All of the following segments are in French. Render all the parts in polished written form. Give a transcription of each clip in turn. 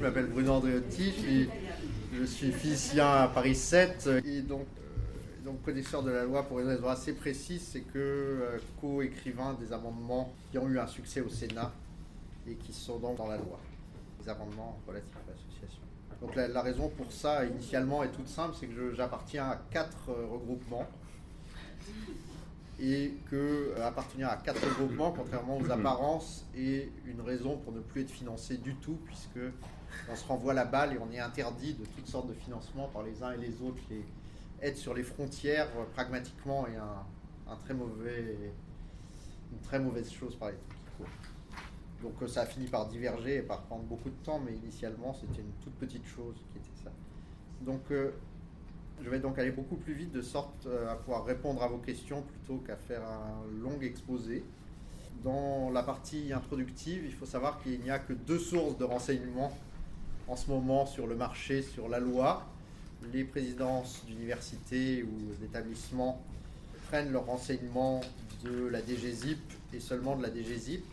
m'appelle Bruno Andreotti, je suis physicien à Paris 7 et donc connaisseur de la loi pour une raison assez précise, c'est que co-écrivain des amendements qui ont eu un succès au Sénat et qui sont donc dans la loi, des amendements relatifs à l'association. Donc la raison pour ça, initialement, est toute simple, c'est que j'appartiens à 4 regroupements et que appartenir à 4 regroupements, contrairement aux apparences, est une raison pour ne plus être financé du tout, puisque on se renvoie la balle et on est interdit de toutes sortes de financements par les uns et les autres. Les aides sur les frontières, pragmatiquement, est une très mauvaise chose par les temps qui courent. Donc ça a fini par diverger et par prendre beaucoup de temps, mais initialement c'était une toute petite chose qui était ça. Donc je vais donc aller beaucoup plus vite de sorte à pouvoir répondre à vos questions plutôt qu'à faire un long exposé. Dans la partie introductive, il faut savoir qu'il n'y a que 2 sources de renseignements en ce moment sur le marché, sur la loi. Les présidences d'universités ou d'établissements prennent leurs renseignements de la DGZIP et seulement de la DGZIP,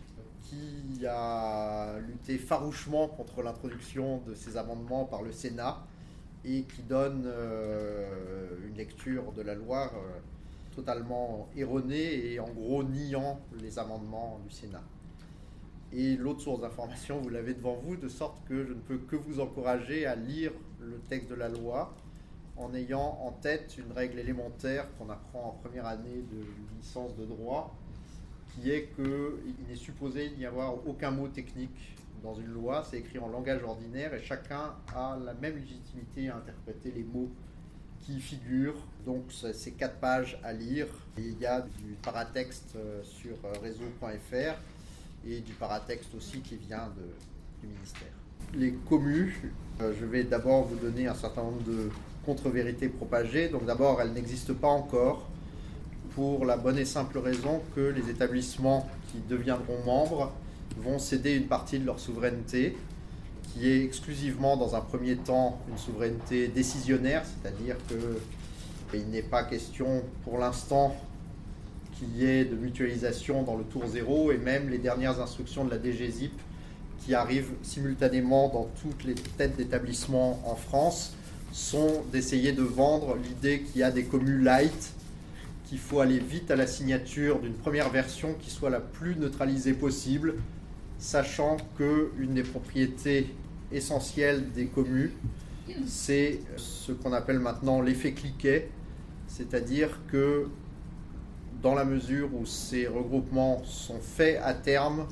qui a lutté farouchement contre l'introduction de ces amendements par le Sénat et qui donne une lecture de la loi totalement erronée et en gros niant les amendements du Sénat. Et l'autre source d'information, vous l'avez devant vous, de sorte que je ne peux que vous encourager à lire le texte de la loi en ayant en tête une règle élémentaire qu'on apprend en première année de licence de droit, qui est qu'il n'est supposé n'y avoir aucun mot technique dans une loi, c'est écrit en langage ordinaire et chacun a la même légitimité à interpréter les mots qui y figurent. Donc c'est 4 pages à lire. Et il y a du paratexte sur réseau.fr et du paratexte aussi qui vient du ministère. Les communes, je vais d'abord vous donner un certain nombre de contre-vérités propagées. Donc d'abord, elles n'existent pas encore pour la bonne et simple raison que les établissements qui deviendront membres vont céder une partie de leur souveraineté, qui est exclusivement dans un premier temps une souveraineté décisionnaire, c'est-à-dire qu'il n'est pas question pour l'instant qu'il y ait de mutualisation dans le tour zéro, et même les dernières instructions de la DGZIP qui arrivent simultanément dans toutes les têtes d'établissements en France sont d'essayer de vendre l'idée qu'il y a des communes light, qu'il faut aller vite à la signature d'une première version qui soit la plus neutralisée possible, sachant qu'une des propriétés essentielles des communes, c'est ce qu'on appelle maintenant l'effet cliquet, c'est-à-dire que dans la mesure où ces regroupements sont faits à terme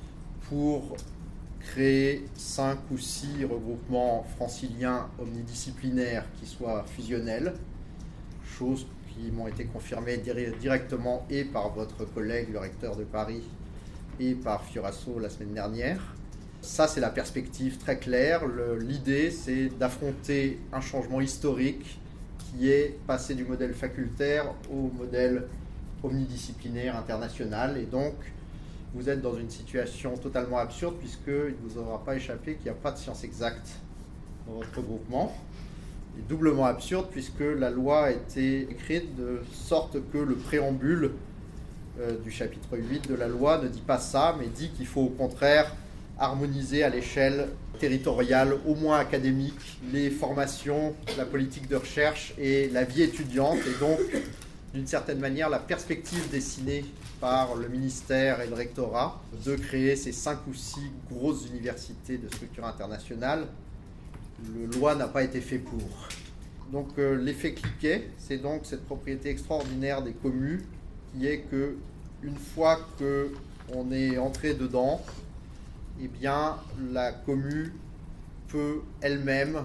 pour créer 5 ou 6 regroupements franciliens omnidisciplinaires qui soient fusionnels, chose qui m'ont été confirmées directement et par votre collègue, le recteur de Paris, et par Fioraso la semaine dernière. Ça, c'est la perspective très claire. L'idée, c'est d'affronter un changement historique qui est passé du modèle facultaire au modèle omnidisciplinaire international. Et donc, vous êtes dans une situation totalement absurde puisqu'il ne vous aura pas échappé qu'il n'y a pas de science exacte dans votre regroupement. Et doublement absurde puisque la loi a été écrite de sorte que le préambule du chapitre 8 de la loi ne dit pas ça, mais dit qu'il faut au contraire harmoniser à l'échelle territoriale, au moins académique, les formations, la politique de recherche et la vie étudiante. Et donc, d'une certaine manière, la perspective dessinée par le ministère et le rectorat de créer ces 5 ou 6 grosses universités de structure internationale, la loi n'a pas été fait pour. Donc l'effet cliquet, c'est donc cette propriété extraordinaire des communes qui est que une fois qu'on est entré dedans, eh bien la commune peut elle-même,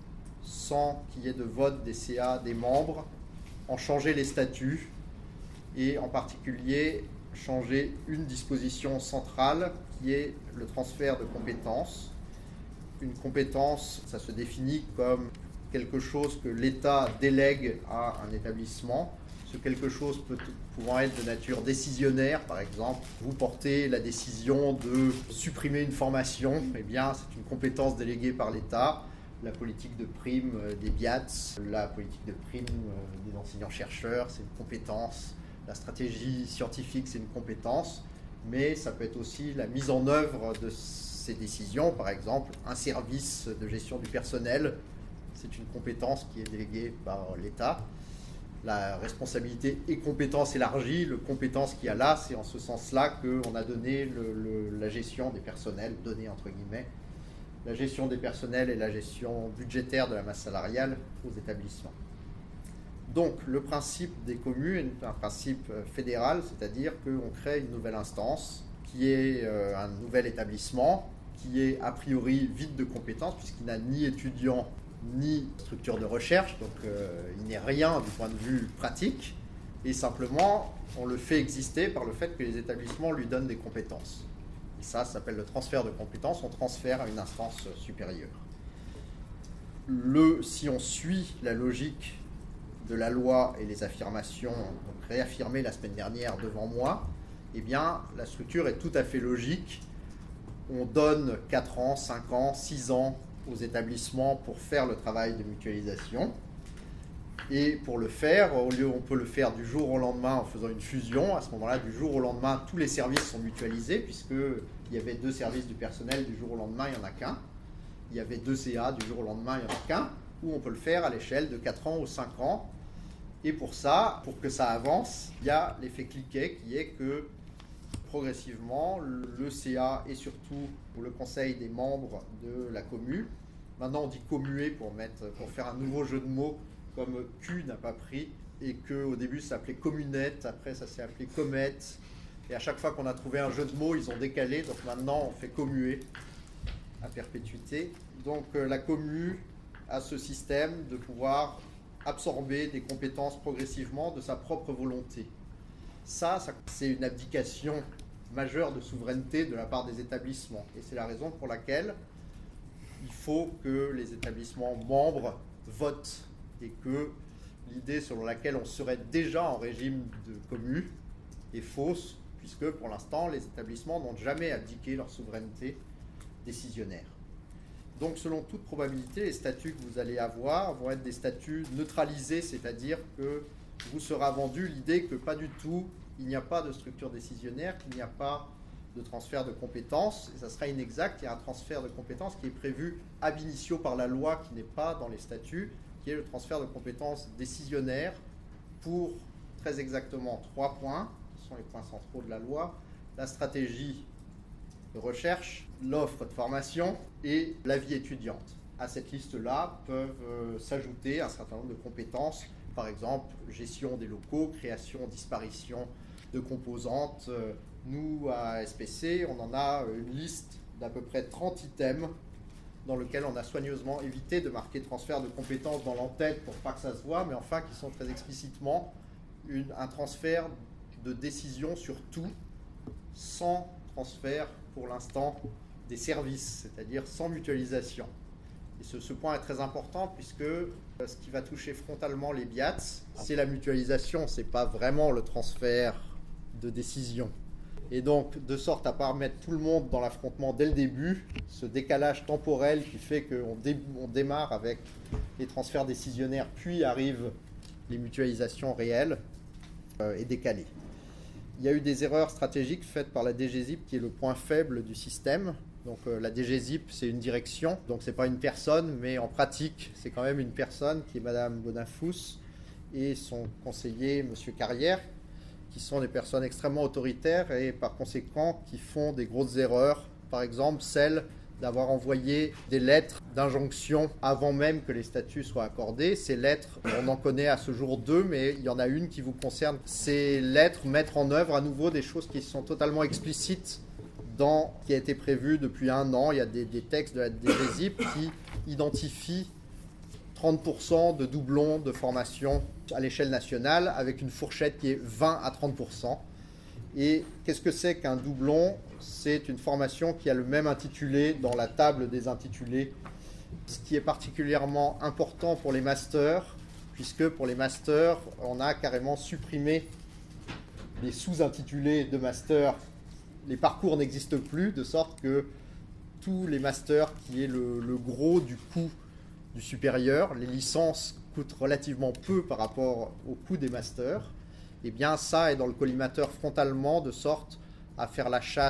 sans qu'il y ait de vote des CA des membres, en changer les statuts et en particulier changer une disposition centrale qui est le transfert de compétences. Une compétence, ça se définit comme quelque chose que l'État délègue à un établissement. Ce quelque chose pouvant être de nature décisionnaire, par exemple, vous portez la décision de supprimer une formation, eh bien c'est une compétence déléguée par l'État. La politique de prime des BIATS, la politique de prime des enseignants-chercheurs, c'est une compétence. La stratégie scientifique, c'est une compétence. Mais ça peut être aussi la mise en œuvre de ces décisions. Par exemple, un service de gestion du personnel, c'est une compétence qui est déléguée par l'État. La responsabilité et compétence élargie, le compétence qu'il y a là, c'est en ce sens-là qu'on a donné la gestion des personnels, donné entre guillemets, la gestion des personnels et la gestion budgétaire de la masse salariale aux établissements. Donc le principe des communes est un principe fédéral, c'est-à-dire qu'on crée une nouvelle instance qui est un nouvel établissement, qui est a priori vide de compétences puisqu'il n'a ni étudiants ni structure de recherche, donc il n'est rien du point de vue pratique, et simplement on le fait exister par le fait que les établissements lui donnent des compétences. Et ça s'appelle le transfert de compétences, on transfère à une instance supérieure. Si on suit la logique de la loi et les affirmations donc réaffirmées la semaine dernière devant moi, eh bien la structure est tout à fait logique. On donne 4 ans, 5 ans, 6 ans aux établissements pour faire le travail de mutualisation. Et pour le faire, on peut le faire du jour au lendemain en faisant une fusion. À ce moment-là, du jour au lendemain, tous les services sont mutualisés, puisqu'il y avait 2 services du personnel, du jour au lendemain, il n'y en a qu'un. Il y avait 2 CA, du jour au lendemain, il n'y en a qu'un. Ou on peut le faire à l'échelle de 4 ans ou 5 ans. Et pour ça, pour que ça avance, il y a l'effet cliquet qui est que progressivement, le CA et surtout le conseil des membres de la commu, maintenant on dit commuer pour faire un nouveau jeu de mots, comme Q n'a pas pris, et qu'au début ça s'appelait communette, après ça s'est appelé comète, et à chaque fois qu'on a trouvé un jeu de mots, ils ont décalé, donc maintenant on fait commuer à perpétuité. Donc la commu a ce système de pouvoir absorber des compétences progressivement de sa propre volonté. Ça, c'est une abdication majeure de souveraineté de la part des établissements. Et c'est la raison pour laquelle il faut que les établissements membres votent et que l'idée selon laquelle on serait déjà en régime de commu est fausse, puisque pour l'instant, les établissements n'ont jamais abdiqué leur souveraineté décisionnaire. Donc, selon toute probabilité, les statuts que vous allez avoir vont être des statuts neutralisés, c'est-à-dire que vous sera vendue l'idée que pas du tout, il n'y a pas de structure décisionnaire, qu'il n'y a pas de transfert de compétences, et ça sera inexact. Il y a un transfert de compétences qui est prévu ab initio par la loi, qui n'est pas dans les statuts, qui est le transfert de compétences décisionnaires pour très exactement 3 points, ce sont les points centraux de la loi: la stratégie de recherche, l'offre de formation et la vie étudiante. À cette liste-là peuvent s'ajouter un certain nombre de compétences, par exemple gestion des locaux, création, disparition de composantes. Nous, à SPC, on en a une liste d'à peu près 30 items dans lequel on a soigneusement évité de marquer transfert de compétences dans l'entête pour pas que ça se voit, mais enfin qui sont très explicitement un transfert de décision sur tout, sans transfert pour l'instant des services, c'est-à-dire sans mutualisation. Et ce point est très important puisque ce qui va toucher frontalement les BIAT, c'est la mutualisation, c'est pas vraiment le transfert de décision. Et donc, de sorte à ne pas mettre tout le monde dans l'affrontement dès le début, ce décalage temporel qui fait qu'on démarre avec les transferts décisionnaires, puis arrivent les mutualisations réelles, est décalé. Il y a eu des erreurs stratégiques faites par la DGZIP, qui est le point faible du système. Donc la DGZIP, c'est une direction, donc ce n'est pas une personne, mais en pratique, c'est quand même une personne qui est Madame Bonafous et son conseiller, M. Carrière, qui sont des personnes extrêmement autoritaires et par conséquent qui font des grosses erreurs. Par exemple, celle d'avoir envoyé des lettres d'injonction avant même que les statuts soient accordés. Ces lettres, on en connaît à ce jour 2, mais il y en a une qui vous concerne. Ces lettres mettent en œuvre à nouveau des choses qui sont totalement explicites dans ce qui a été prévu depuis 1 an. Il y a des textes de la DGZIP qui identifient 30% de doublons de formation à l'échelle nationale, avec une fourchette qui est 20 à 30%. Et qu'est-ce que c'est qu'un doublon? C'est une formation qui a le même intitulé dans la table des intitulés, ce qui est particulièrement important pour les masters, puisque pour les masters, on a carrément supprimé les sous-intitulés de master. Les parcours n'existent plus, de sorte que tous les masters, qui est le gros du coût du supérieur, les licences coûtent relativement peu par rapport au coût des masters, et bien ça est dans le collimateur frontalement, de sorte à faire la chasse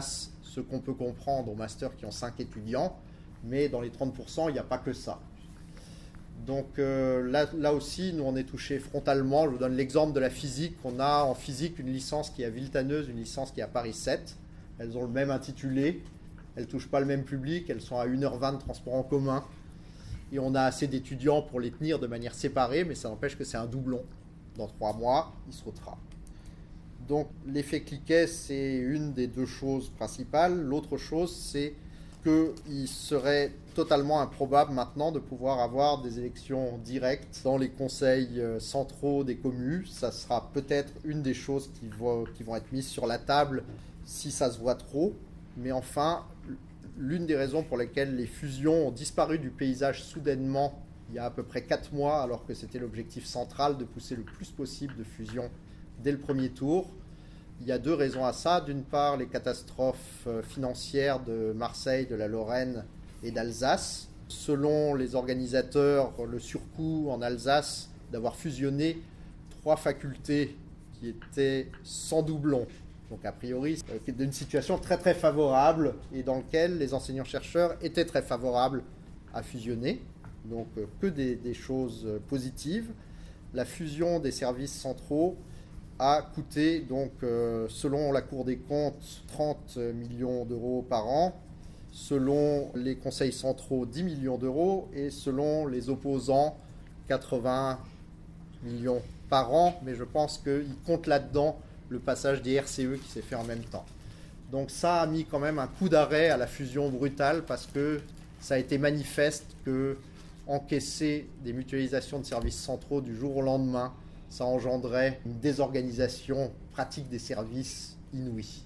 ce qu'on peut comprendre au master qui ont 5 étudiants, mais dans les 30%, il n'y a pas que ça. Donc là aussi, nous on est touché frontalement. Je vous donne l'exemple de la physique. On a en physique une licence qui est à Villetaneuse, une licence qui est à Paris 7. Elles ont le même intitulé, elles ne touchent pas le même public, elles sont à 1h20 de transport en commun. Et on a assez d'étudiants pour les tenir de manière séparée, mais ça n'empêche que c'est un doublon. Dans 3 mois, il sautera. Donc l'effet cliquet, c'est une des 2 choses principales. L'autre chose, c'est qu'il serait totalement improbable maintenant de pouvoir avoir des élections directes dans les conseils centraux des communes. Ça sera peut-être une des choses qui vont être mises sur la table si ça se voit trop. Mais enfin, l'une des raisons pour lesquelles les fusions ont disparu du paysage soudainement il y a à peu près 4 mois, alors que c'était l'objectif central de pousser le plus possible de fusions dès le premier tour, il y a 2 raisons à ça. D'une part, les catastrophes financières de Marseille, de la Lorraine et d'Alsace. Selon les organisateurs, le surcoût en Alsace d'avoir fusionné 3 facultés qui étaient sans doublon. Donc a priori, c'est une situation très très favorable et dans laquelle les enseignants-chercheurs étaient très favorables à fusionner. Donc que des choses positives. La fusion des services centraux a coûté, donc, selon la Cour des comptes, 30 millions d'euros par an, selon les conseils centraux, 10 millions d'euros, et selon les opposants, 80 millions par an. Mais je pense qu'ils comptent là-dedans le passage des RCE qui s'est fait en même temps. Donc ça a mis quand même un coup d'arrêt à la fusion brutale parce que ça a été manifeste que encaisser des mutualisations de services centraux du jour au lendemain, ça engendrait une désorganisation pratique des services inouïe.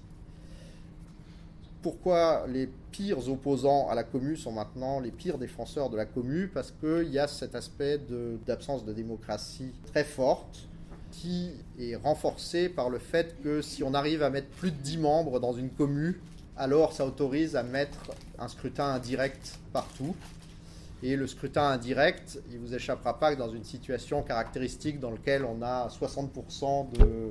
Pourquoi les pires opposants à la commu sont maintenant les pires défenseurs de la commu? Parce qu'il y a cet aspect d'absence de démocratie très forte qui est renforcé par le fait que si on arrive à mettre plus de 10 membres dans une commu, alors ça autorise à mettre un scrutin indirect partout. Et le scrutin indirect, il ne vous échappera pas que dans une situation caractéristique dans laquelle on a 60%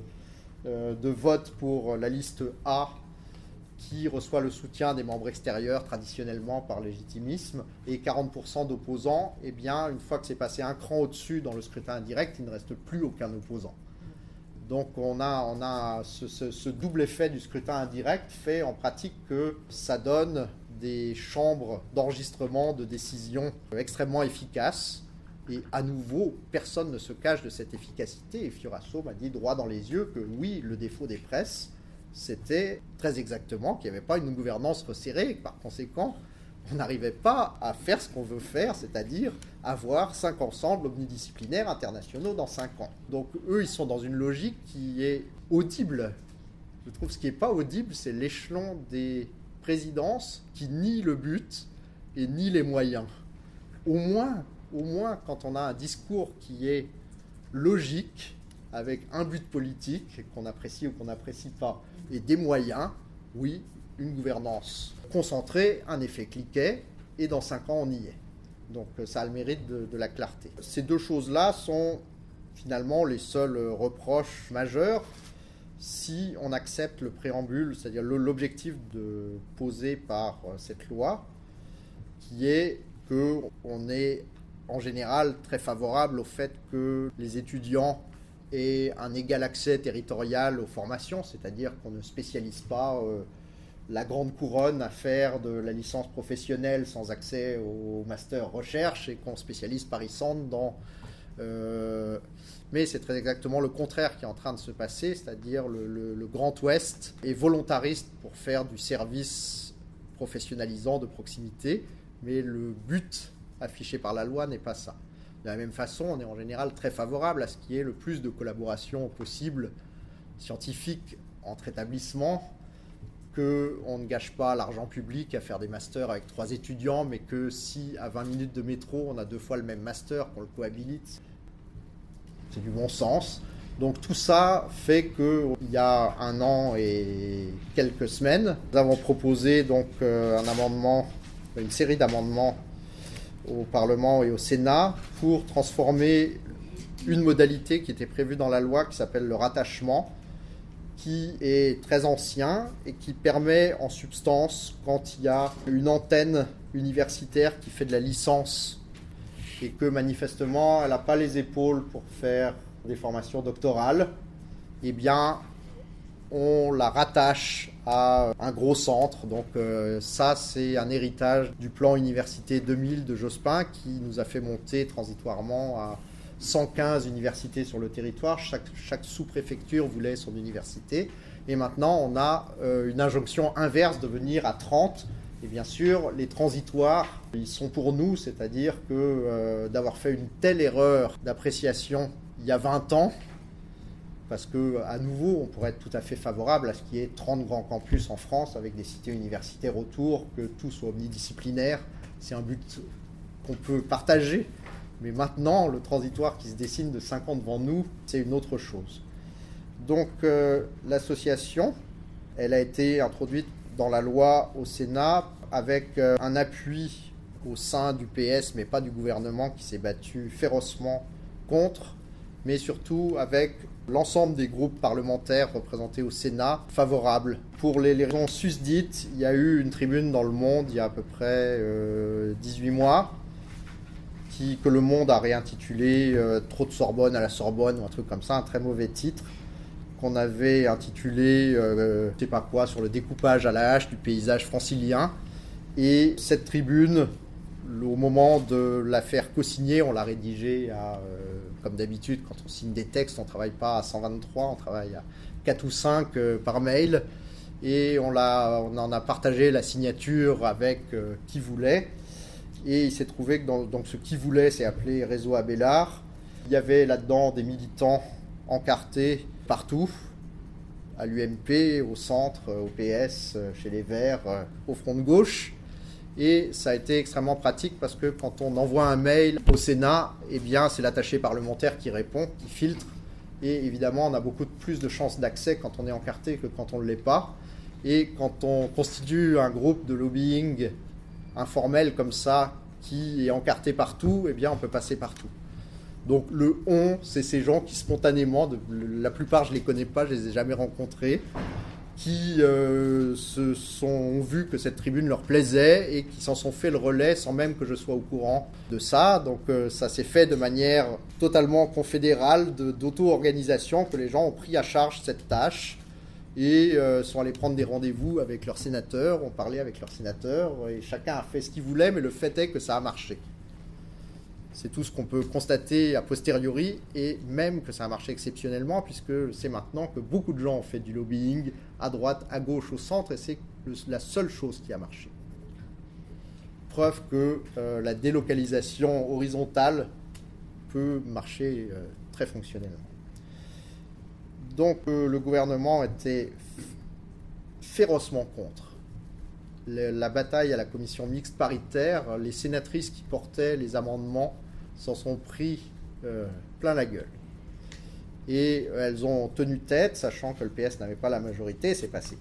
de votes pour la liste A qui reçoit le soutien des membres extérieurs traditionnellement par légitimisme et 40% d'opposants, eh bien, une fois que c'est passé un cran au-dessus dans le scrutin indirect, il ne reste plus aucun opposant. Donc on a ce double effet du scrutin indirect fait en pratique que ça donne des chambres d'enregistrement de décisions extrêmement efficaces. Et à nouveau, personne ne se cache de cette efficacité. Et Fioraso m'a dit droit dans les yeux que oui, le défaut des presses, c'était très exactement qu'il n'y avait pas une gouvernance resserrée. Et que par conséquent, on n'arrivait pas à faire ce qu'on veut faire, c'est-à-dire avoir 5 ensembles omnidisciplinaires internationaux dans 5 ans. Donc eux, ils sont dans une logique qui est audible. Je trouve ce qui n'est pas audible, c'est l'échelon des présidence qui nie le but et nie les moyens. Au moins, quand on a un discours qui est logique, avec un but politique, qu'on apprécie ou qu'on n'apprécie pas, et des moyens, oui, une gouvernance concentrée, un effet cliquet, et dans 5 ans, on y est. Donc ça a le mérite de la clarté. Ces 2 choses-là sont finalement les seuls reproches majeurs si on accepte le préambule, c'est-à-dire l'objectif posé par cette loi, qui est qu'on est en général très favorable au fait que les étudiants aient un égal accès territorial aux formations, c'est-à-dire qu'on ne spécialise pas la grande couronne à faire de la licence professionnelle sans accès au master recherche et qu'on spécialise Paris Centre dans... mais c'est très exactement le contraire qui est en train de se passer, c'est-à-dire le Grand Ouest est volontariste pour faire du service professionnalisant de proximité, mais le but affiché par la loi n'est pas ça. De la même façon, on est en général très favorable à ce qu'il y ait le plus de collaboration possible scientifique entre établissements, qu'on ne gâche pas l'argent public à faire des masters avec 3 étudiants, mais que si à 20 minutes de métro, on a 2 fois le même master, qu'on le cohabilite, c'est du bon sens. Donc tout ça fait qu'il y a 1 an et quelques semaines, nous avons proposé donc un amendement, une série d'amendements au Parlement et au Sénat pour transformer une modalité qui était prévue dans la loi qui s'appelle le rattachement qui est très ancien et qui permet en substance, quand il y a une antenne universitaire qui fait de la licence et que manifestement elle n'a pas les épaules pour faire des formations doctorales, eh bien on la rattache à un gros centre. Donc ça, c'est un héritage du plan Université 2000 de Jospin qui nous a fait monter transitoirement à 115 universités sur le territoire. Chaque sous-préfecture voulait son université. Et maintenant, on a une injonction inverse de venir à 30. Et bien sûr, les transitoires, ils sont pour nous, c'est-à-dire que d'avoir fait une telle erreur d'appréciation il y a 20 ans, parce qu'à nouveau, on pourrait être tout à fait favorable à ce qu'il y ait 30 grands campus en France avec des cités universitaires autour, que tout soit omnidisciplinaire. C'est un but qu'on peut partager. Mais maintenant, le transitoire qui se dessine de 5 ans devant nous, c'est une autre chose. Donc l'association, elle a été introduite dans la loi au Sénat avec un appui au sein du PS, mais pas du gouvernement qui s'est battu férocement contre, mais surtout avec l'ensemble des groupes parlementaires représentés au Sénat favorables. Pour les raisons susdites, il y a eu une tribune dans Le Monde il y a à peu près 18 mois, que Le Monde a réintitulé Trop de Sorbonne à la Sorbonne, ou un truc comme ça, un très mauvais titre, qu'on avait intitulé je sais pas quoi, sur le découpage à la hache du paysage francilien. Et cette tribune, au moment de la faire co-signer, on l'a rédigée comme d'habitude, quand on signe des textes, on ne travaille pas à 123, on travaille à 4 ou 5 par mail. Et on en a partagé la signature avec qui voulait. Et il s'est trouvé que donc ce qui voulait, c'est appelé Réseau Abélard. Il y avait là-dedans des militants encartés partout, à l'UMP, au centre, au PS, chez les Verts, au Front de gauche. Et ça a été extrêmement pratique parce que quand on envoie un mail au Sénat, eh bien, c'est l'attaché parlementaire qui répond, qui filtre. Et évidemment, on a beaucoup plus de chances d'accès quand on est encarté que quand on ne l'est pas. Et quand on constitue un groupe de lobbying informel comme ça, qui est encarté partout, eh bien, on peut passer partout. Donc le « on », c'est ces gens qui spontanément, la plupart je ne les connais pas, je ne les ai jamais rencontrés, qui ont vu que cette tribune leur plaisait et qui s'en sont fait le relais sans même que je sois au courant de ça. Donc ça s'est fait de manière totalement confédérale, d'auto-organisation, que les gens ont pris à charge cette tâche et sont allés prendre des rendez-vous avec leurs sénateurs, ont parlé avec leurs sénateurs et chacun a fait ce qu'il voulait, mais le fait est que ça a marché. C'est tout ce qu'on peut constater a posteriori, et même que ça a marché exceptionnellement, puisque c'est maintenant que beaucoup de gens ont fait du lobbying à droite, à gauche, au centre, et c'est la seule chose qui a marché. Preuve que la délocalisation horizontale peut marcher très fonctionnellement. Donc le gouvernement était férocement contre. La bataille à la commission mixte paritaire, les sénatrices qui portaient les amendements s'en sont pris plein la gueule. Et elles ont tenu tête, sachant que le PS n'avait pas la majorité, c'est passé.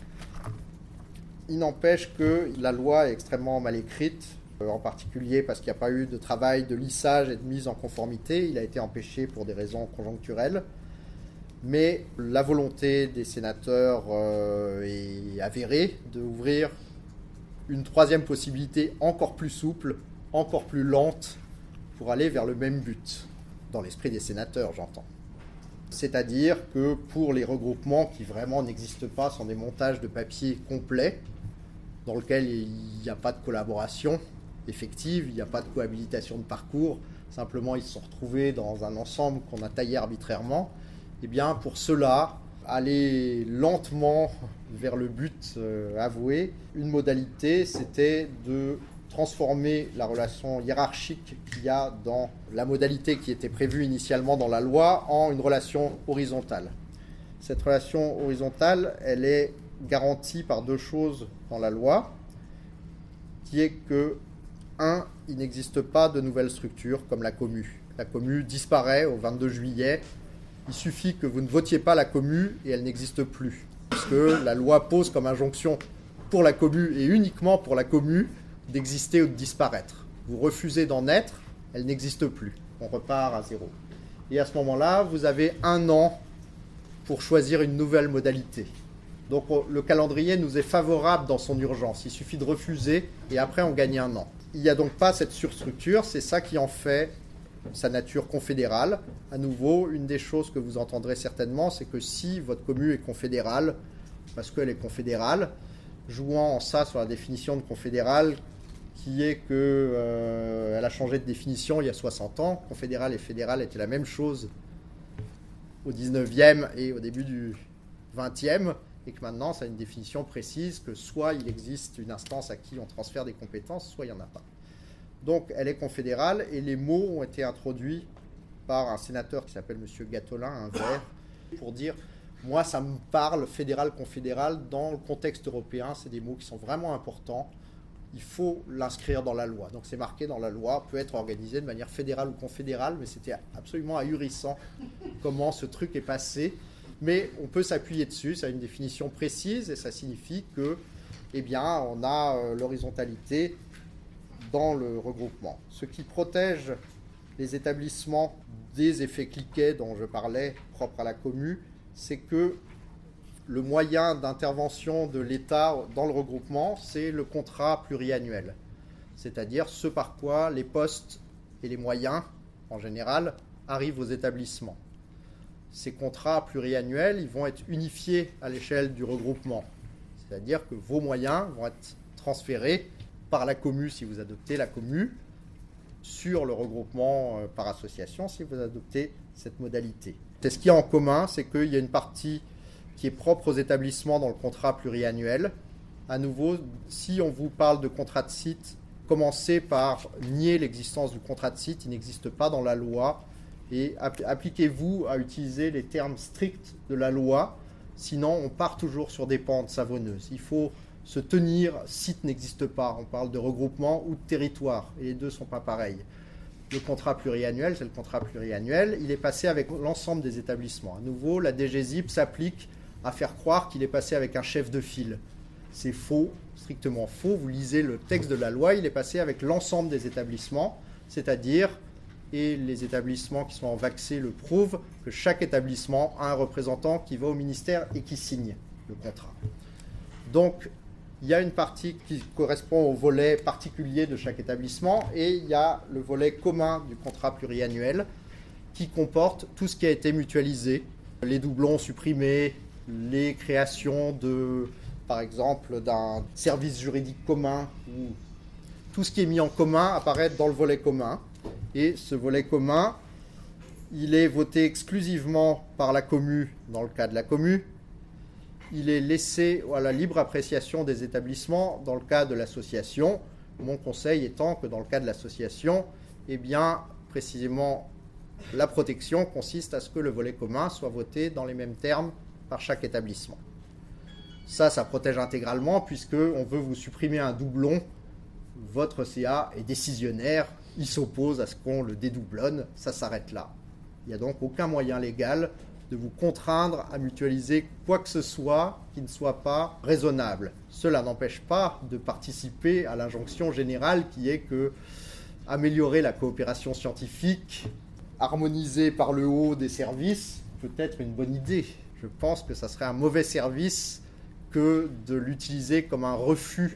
Il n'empêche que la loi est extrêmement mal écrite, en particulier parce qu'il n'y a pas eu de travail de lissage et de mise en conformité. Il a été empêché pour des raisons conjoncturelles. Mais la volonté des sénateurs est avérée d'ouvrir une troisième possibilité encore plus souple, encore plus lente, pour aller vers le même but, dans l'esprit des sénateurs, j'entends. C'est-à-dire que pour les regroupements qui vraiment n'existent pas, sont des montages de papier complets, dans lesquels il n'y a pas de collaboration effective, il n'y a pas de cohabilitation de parcours, simplement ils se sont retrouvés dans un ensemble qu'on a taillé arbitrairement. Eh bien, pour cela, aller lentement vers le but avoué, une modalité, c'était de transformer la relation hiérarchique qu'il y a dans la modalité qui était prévue initialement dans la loi en une relation horizontale. Cette relation horizontale, elle est garantie par deux choses dans la loi, qui est que, un, il n'existe pas de nouvelle structure comme la commu. La commu disparaît au 22 juillet. Il suffit que vous ne votiez pas la commu et elle n'existe plus. Parce que la loi pose comme injonction pour la commu et uniquement pour la commu d'exister ou de disparaître. Vous refusez d'en être, elle n'existe plus. On repart à zéro. Et à ce moment-là, vous avez 1 an pour choisir une nouvelle modalité. Donc le calendrier nous est favorable dans son urgence. Il suffit de refuser et après on gagne un an. Il n'y a donc pas cette surstructure, c'est ça qui en fait sa nature confédérale. À nouveau, une des choses que vous entendrez certainement, c'est que si votre commu est confédérale, parce qu'elle est confédérale, jouant en ça sur la définition de confédérale, qui est qu'elle a changé de définition il y a 60 ans. Confédérale et fédérale étaient la même chose au 19e et au début du 20e, et que maintenant, ça a une définition précise que soit il existe une instance à qui on transfère des compétences, soit il n'y en a pas. Donc, elle est confédérale, et les mots ont été introduits par un sénateur qui s'appelle M. Gattolin, un vert, pour dire, moi, ça me parle fédéral-confédéral dans le contexte européen, c'est des mots qui sont vraiment importants, il faut l'inscrire dans la loi. Donc, c'est marqué dans la loi, peut être organisé de manière fédérale ou confédérale, mais c'était absolument ahurissant comment ce truc est passé. Mais on peut s'appuyer dessus, ça a une définition précise et ça signifie que, eh bien, on a l'horizontalité dans le regroupement. Ce qui protège les établissements des effets cliquets dont je parlais, propres à la commu, c'est que le moyen d'intervention de l'État dans le regroupement, c'est le contrat pluriannuel. C'est-à-dire ce par quoi les postes et les moyens, en général, arrivent aux établissements. Ces contrats pluriannuels, ils vont être unifiés à l'échelle du regroupement. C'est-à-dire que vos moyens vont être transférés par la commu, si vous adoptez la commu, sur le regroupement par association, si vous adoptez cette modalité. Et ce qu'il y a en commun, c'est qu'il y a une partie qui est propre aux établissements dans le contrat pluriannuel. À nouveau, si on vous parle de contrat de site, commencez par nier l'existence du contrat de site, il n'existe pas dans la loi, et appliquez-vous à utiliser les termes stricts de la loi, sinon on part toujours sur des pentes savonneuses. Il faut se tenir, site n'existe pas, on parle de regroupement ou de territoire, et les deux ne sont pas pareils. Le contrat pluriannuel, c'est le contrat pluriannuel, il est passé avec l'ensemble des établissements. À nouveau, la DGSIP s'applique à faire croire qu'il est passé avec un chef de file. C'est faux, strictement faux. Vous lisez le texte de la loi, il est passé avec l'ensemble des établissements, c'est-à-dire, et les établissements qui sont en vaccé le prouvent, que chaque établissement a un représentant qui va au ministère et qui signe le contrat. Donc, il y a une partie qui correspond au volet particulier de chaque établissement et il y a le volet commun du contrat pluriannuel qui comporte tout ce qui a été mutualisé, les doublons supprimés, les créations de, par exemple, d'un service juridique commun, où tout ce qui est mis en commun apparaît dans le volet commun. Et ce volet commun, il est voté exclusivement par la commu dans le cas de la commu. Il est laissé à la libre appréciation des établissements dans le cas de l'association. Mon conseil étant que dans le cas de l'association, eh bien, précisément, la protection consiste à ce que le volet commun soit voté dans les mêmes termes par chaque établissement. Ça protège intégralement puisqu'on veut vous supprimer un doublon. Votre CA est décisionnaire, il s'oppose à ce qu'on le dédoublonne, ça s'arrête là. Il n'y a donc aucun moyen légal de vous contraindre à mutualiser quoi que ce soit qui ne soit pas raisonnable. Cela n'empêche pas de participer à l'injonction générale qui est que améliorer la coopération scientifique, harmoniser par le haut des services, peut être une bonne idée. Je pense que ça serait un mauvais service que de l'utiliser comme un refus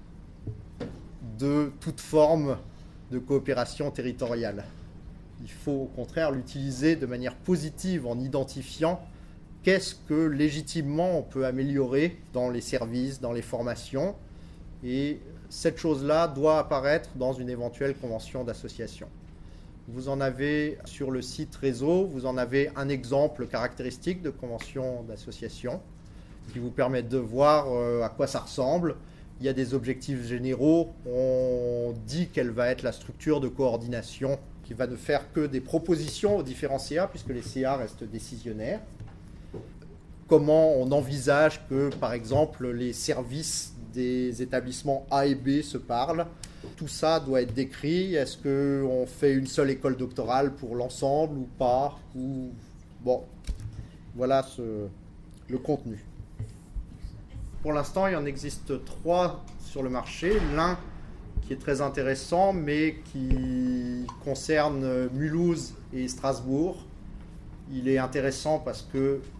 de toute forme de coopération territoriale. Il faut au contraire l'utiliser de manière positive en identifiant qu'est-ce que légitimement on peut améliorer dans les services, dans les formations. Et cette chose-là doit apparaître dans une éventuelle convention d'association. Vous en avez sur le site réseau, vous en avez un exemple caractéristique de convention d'association qui vous permet de voir à quoi ça ressemble. Il y a des objectifs généraux, on dit quelle va être la structure de coordination qui va ne faire que des propositions aux différents CA, puisque les CA restent décisionnaires. Comment on envisage que, par exemple, les services des établissements A et B se parlent. Tout ça doit être décrit. Est-ce qu'on fait une seule école doctorale pour l'ensemble ou pas ou... Bon, voilà le contenu. Pour l'instant, il en existe 3 sur le marché. L'un qui est très intéressant, mais qui concerne Mulhouse et Strasbourg. Il est intéressant parce que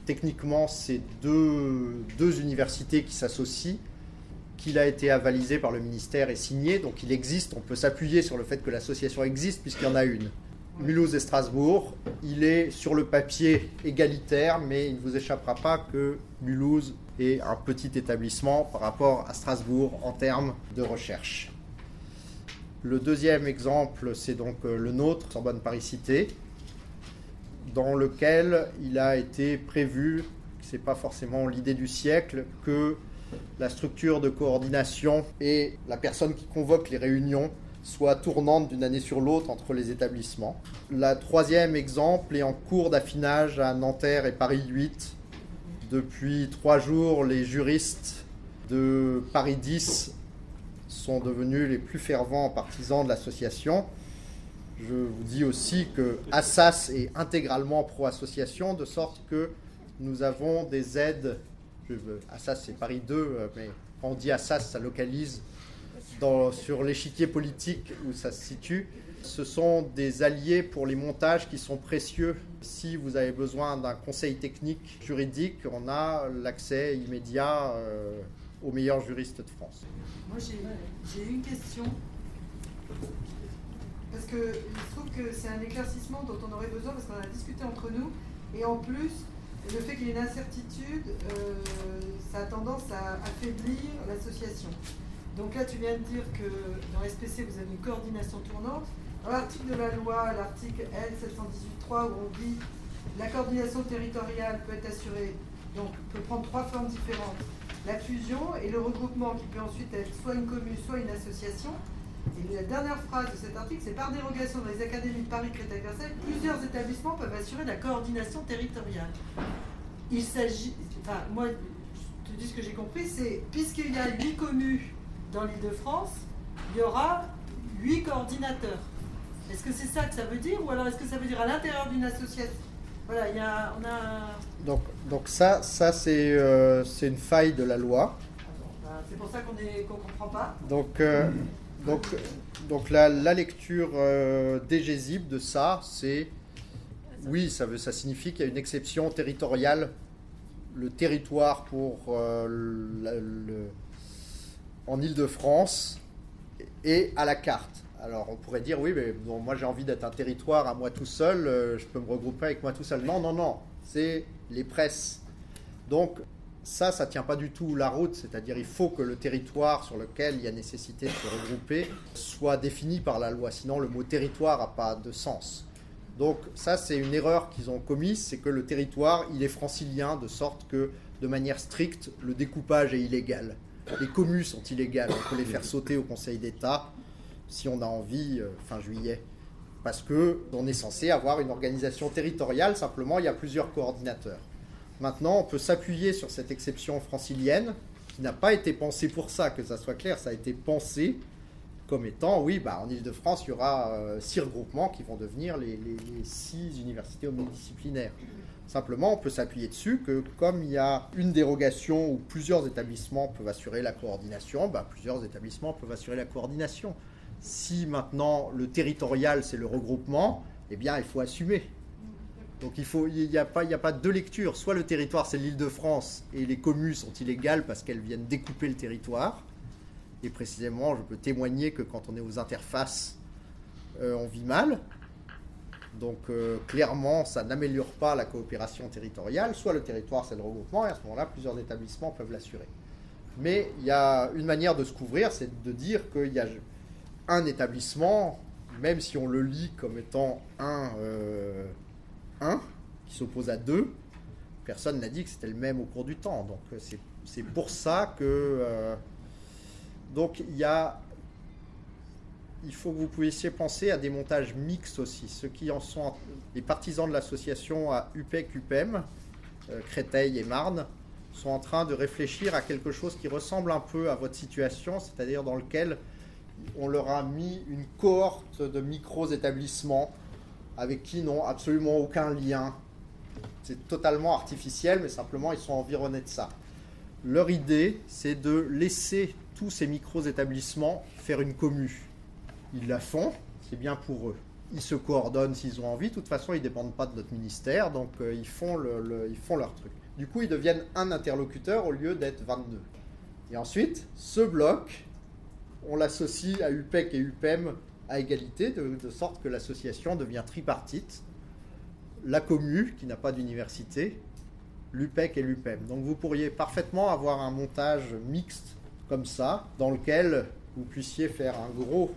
techniquement, c'est deux universités qui s'associent, qu'il a été avalisé par le ministère et signé, donc il existe, on peut s'appuyer sur le fait que l'association existe puisqu'il y en a une. Mulhouse et Strasbourg, il est sur le papier égalitaire, mais il ne vous échappera pas que Mulhouse est un petit établissement par rapport à Strasbourg en termes de recherche. Le deuxième exemple, c'est donc le nôtre, Sorbonne Paris Cité, dans lequel il a été prévu, ce n'est pas forcément l'idée du siècle, que la structure de coordination et la personne qui convoque les réunions soit tournante d'une année sur l'autre entre les établissements. Le troisième exemple est en cours d'affinage à Nanterre et Paris 8. Depuis 3 jours, les juristes de Paris 10 sont devenus les plus fervents partisans de l'association. Je vous dis aussi que Assas est intégralement pro-association, de sorte que nous avons des aides. Assas, c'est Paris 2, mais quand on dit Assas, ça localise sur l'échiquier politique où ça se situe. Ce sont des alliés pour les montages qui sont précieux. Si vous avez besoin d'un conseil technique juridique, on a l'accès immédiat aux meilleurs juristes de France. Moi, j'ai une question. Parce qu'il se trouve que c'est un éclaircissement dont on aurait besoin, parce qu'on a discuté entre nous. Et en plus, le fait qu'il y ait une incertitude, ça a tendance à affaiblir l'association. Donc là, tu viens de dire que dans SPC, vous avez une coordination tournante. Dans l'article de la loi, l'article L718.3, où on dit la coordination territoriale peut être assurée, donc peut prendre 3 formes différentes. La fusion et le regroupement, qui peut ensuite être soit une commune, soit une association. Et la dernière phrase de cet article, c'est par dérogation dans les académies de Paris, Créteil, Versailles, plusieurs établissements peuvent assurer la coordination territoriale. Il s'agit, enfin, moi, je te dis ce que j'ai compris, c'est puisqu'il y a 8 communes dans l'Île-de-France, il y aura 8 coordinateurs. Est-ce que c'est ça que ça veut dire, ou alors est-ce que ça veut dire à l'intérieur d'une association? Voilà, on a... Donc ça c'est une faille de la loi. C'est pour ça qu'on ne comprend pas. Donc la lecture d'Egésib de ça, c'est... Oui, ça signifie qu'il y a une exception territoriale. Le territoire en Île-de-France est à la carte. Alors on pourrait dire, oui, mais bon, moi j'ai envie d'être un territoire à moi tout seul, je peux me regrouper avec moi tout seul. Non, c'est les presses. Donc ça ne tient pas du tout la route, c'est-à-dire il faut que le territoire sur lequel il y a nécessité de se regrouper soit défini par la loi, sinon le mot territoire n'a pas de sens. Donc ça c'est une erreur qu'ils ont commise, c'est que le territoire il est francilien, de sorte que de manière stricte le découpage est illégal. Les communes sont illégales, on peut les faire sauter au Conseil d'État si on a envie, fin juillet, parce qu'on est censé avoir une organisation territoriale, simplement il y a plusieurs coordinateurs. Maintenant, on peut s'appuyer sur cette exception francilienne, qui n'a pas été pensée pour ça, que ça soit clair, ça a été pensé comme étant, oui, en Île-de-France, il y aura 6 regroupements qui vont devenir les 6 universités omnidisciplinaires. Simplement, on peut s'appuyer dessus que comme il y a une dérogation où plusieurs établissements peuvent assurer la coordination, plusieurs établissements peuvent assurer la coordination. Si maintenant le territorial c'est le regroupement, eh bien il faut assumer. Donc il n'y a pas deux lectures. Soit le territoire c'est l'Île-de-France et les communes sont illégales parce qu'elles viennent découper le territoire. Et précisément, je peux témoigner que quand on est aux interfaces, on vit mal. Donc clairement, ça n'améliore pas la coopération territoriale. Soit le territoire c'est le regroupement et à ce moment-là, plusieurs établissements peuvent l'assurer. Mais il y a une manière de se couvrir, c'est de dire qu'il y a un établissement, même si on le lit comme étant un qui s'oppose à 2, personne n'a dit que c'était le même au cours du temps. Donc c'est pour ça que... donc il faut que vous puissiez penser à des montages mixtes aussi. Ceux qui en sont les partisans de l'association à UPEC-UPEM, Créteil et Marne, sont en train de réfléchir à quelque chose qui ressemble un peu à votre situation, c'est-à-dire dans lequel on leur a mis une cohorte de micro-établissements avec qui n'ont absolument aucun lien. C'est totalement artificiel, mais simplement ils sont environnés de ça. Leur idée, c'est de laisser tous ces micro-établissements faire une commune. Ils la font, c'est bien pour eux. Ils se coordonnent s'ils ont envie. De toute façon, ils ne dépendent pas de notre ministère, donc ils font leur truc. Du coup, ils deviennent un interlocuteur au lieu d'être 22. Et ensuite, ce bloc, on l'associe à UPEC et UPEM à égalité, de sorte que l'association devient tripartite. La commu, qui n'a pas d'université, l'UPEC et l'UPEM. Donc vous pourriez parfaitement avoir un montage mixte comme ça, dans lequel vous puissiez faire un gros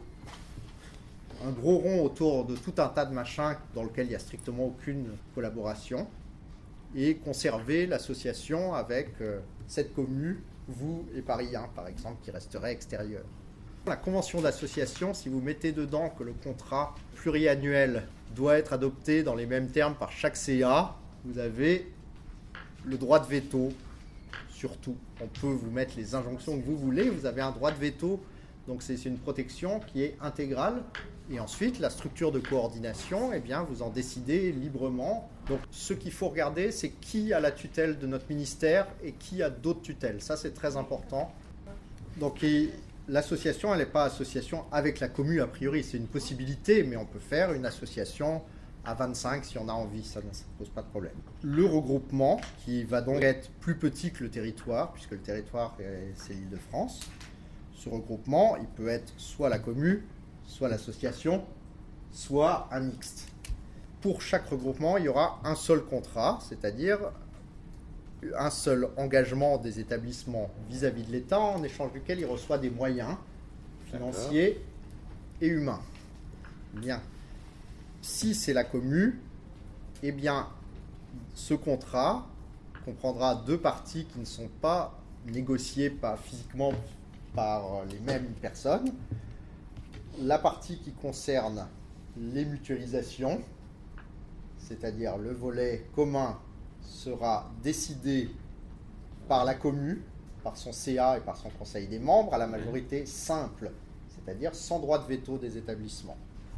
rond autour de tout un tas de machins dans lequel il n'y a strictement aucune collaboration, et conserver l'association avec cette commu, vous et Paris 1 par exemple, qui resterait extérieur. La convention d'association, si vous mettez dedans que le contrat pluriannuel doit être adopté dans les mêmes termes par chaque CA, vous avez le droit de veto sur tout. On peut vous mettre les injonctions que vous voulez, vous avez un droit de veto, donc c'est une protection qui est intégrale. Et ensuite, la structure de coordination, eh bien, vous en décidez librement. Donc ce qu'il faut regarder, c'est qui a la tutelle de notre ministère et qui a d'autres tutelles. Ça, c'est très important. Donc l'association, elle n'est pas association avec la commu a priori, c'est une possibilité, mais on peut faire une association à 25 si on a envie, ça ne pose pas de problème. Le regroupement, qui va donc être plus petit que le territoire, puisque le territoire, c'est l'Île-de-France, ce regroupement, il peut être soit la commu, soit l'association, soit un mixte. Pour chaque regroupement, il y aura un seul contrat, c'est-à-dire un seul engagement des établissements vis-à-vis de l'État, en échange duquel il reçoit des moyens financiers et humains. Bien. Si c'est la commu, eh bien, ce contrat comprendra deux parties qui ne sont pas négociées physiquement par les mêmes personnes. La partie qui concerne les mutualisations, c'est-à-dire le volet commun, sera décidé par la commu, par son CA et par son conseil des membres, à la majorité simple, c'est-à-dire sans droit de veto des établissements.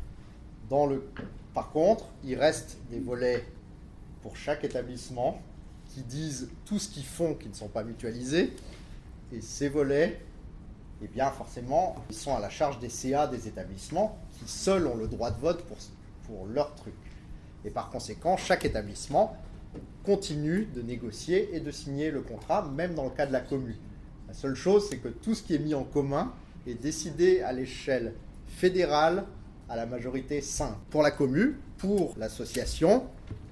Par contre, il reste des volets pour chaque établissement qui disent tout ce qu'ils font qui ne sont pas mutualisés. Et ces volets, eh bien forcément, ils sont à la charge des CA des établissements qui seuls ont le droit de vote pour leur truc. Et par conséquent, chaque établissement continue de négocier et de signer le contrat, même dans le cas de la commu. La seule chose, c'est que tout ce qui est mis en commun est décidé à l'échelle fédérale à la majorité simple. Pour la commu, pour l'association,